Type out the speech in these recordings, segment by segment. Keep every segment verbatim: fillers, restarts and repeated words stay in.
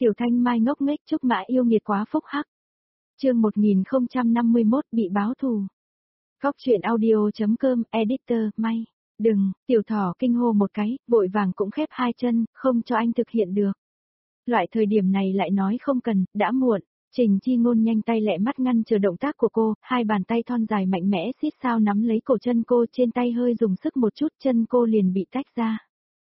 Tiểu Thanh Mai ngốc nghếch Trúc Mã yêu nghiệt quá phúc hắc. Chương một nghìn không trăm năm mươi mốt bị báo thù. Góc truyện audio.com, editor, May. Đừng, tiểu thỏ kinh hô một cái, vội vàng cũng khép hai chân, không cho anh thực hiện được. Loại thời điểm này lại nói không cần, đã muộn. Trình Chi Ngôn nhanh tay lẹ mắt ngăn chờ động tác của cô, hai bàn tay thon dài mạnh mẽ xít sao nắm lấy cổ chân cô, trên tay hơi dùng sức một chút, chân cô liền bị tách ra.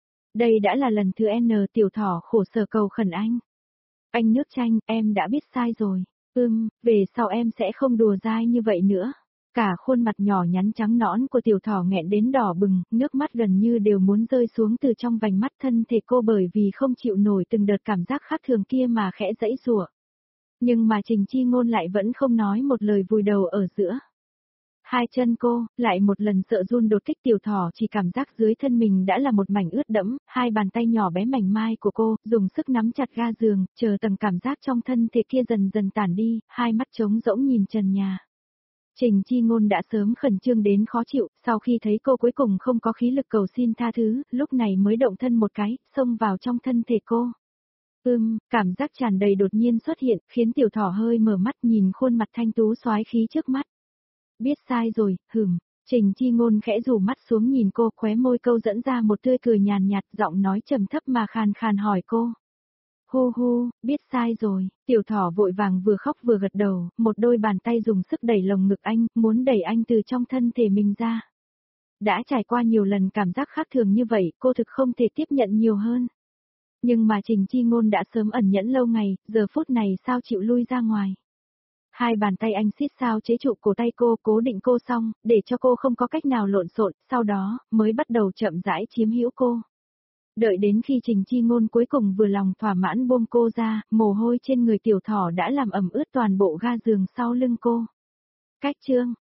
Đây đã là lần thứ N, tiểu thỏ khổ sở cầu khẩn anh. Anh nước chanh, em đã biết sai rồi. Ưm, về sau em sẽ không đùa dai như vậy nữa. Cả khuôn mặt nhỏ nhắn trắng nõn của tiểu thỏ nghẹn đến đỏ bừng, nước mắt gần như đều muốn rơi xuống từ trong vành mắt, thân thể cô bởi vì không chịu nổi từng đợt cảm giác khác thường kia mà khẽ giãy giụa. Nhưng mà Trình Chi Ngôn lại vẫn không nói một lời, vùi đầu ở giữa. Hai chân cô, lại một lần sợ run đột kích, tiểu thỏ chỉ cảm giác dưới thân mình đã là một mảnh ướt đẫm, hai bàn tay nhỏ bé mảnh mai của cô, dùng sức nắm chặt ga giường, chờ tầng cảm giác trong thân thể kia dần dần tản đi, hai mắt trống rỗng nhìn trần nhà. Trình Chi Ngôn đã sớm khẩn trương đến khó chịu, sau khi thấy cô cuối cùng không có khí lực cầu xin tha thứ, lúc này mới động thân một cái, xông vào trong thân thể cô. Ưm, cảm giác tràn đầy đột nhiên xuất hiện, khiến tiểu thỏ hơi mở mắt nhìn khuôn mặt thanh tú soái khí trước mắt. Biết sai rồi, hửm. Trình Chi Ngôn khẽ rủ mắt xuống nhìn cô, khóe môi câu dẫn ra một tươi cười nhàn nhạt, giọng nói trầm thấp mà khàn khàn hỏi cô. Hu hu, biết sai rồi, tiểu thỏ vội vàng vừa khóc vừa gật đầu, một đôi bàn tay dùng sức đẩy lồng ngực anh, muốn đẩy anh từ trong thân thể mình ra. Đã trải qua nhiều lần cảm giác khác thường như vậy, cô thực không thể tiếp nhận nhiều hơn. Nhưng mà Trình Chi Ngôn đã sớm ẩn nhẫn lâu ngày, giờ phút này sao chịu lui ra ngoài. Hai bàn tay anh siết sao chế trụ cổ tay cô, cố định cô xong, để cho cô không có cách nào lộn xộn, sau đó, mới bắt đầu chậm rãi chiếm hữu cô. Đợi đến khi Trình Chi Ngôn cuối cùng vừa lòng thỏa mãn buông cô ra, mồ hôi trên người tiểu thỏ đã làm ẩm ướt toàn bộ ga giường sau lưng cô. Cách chương,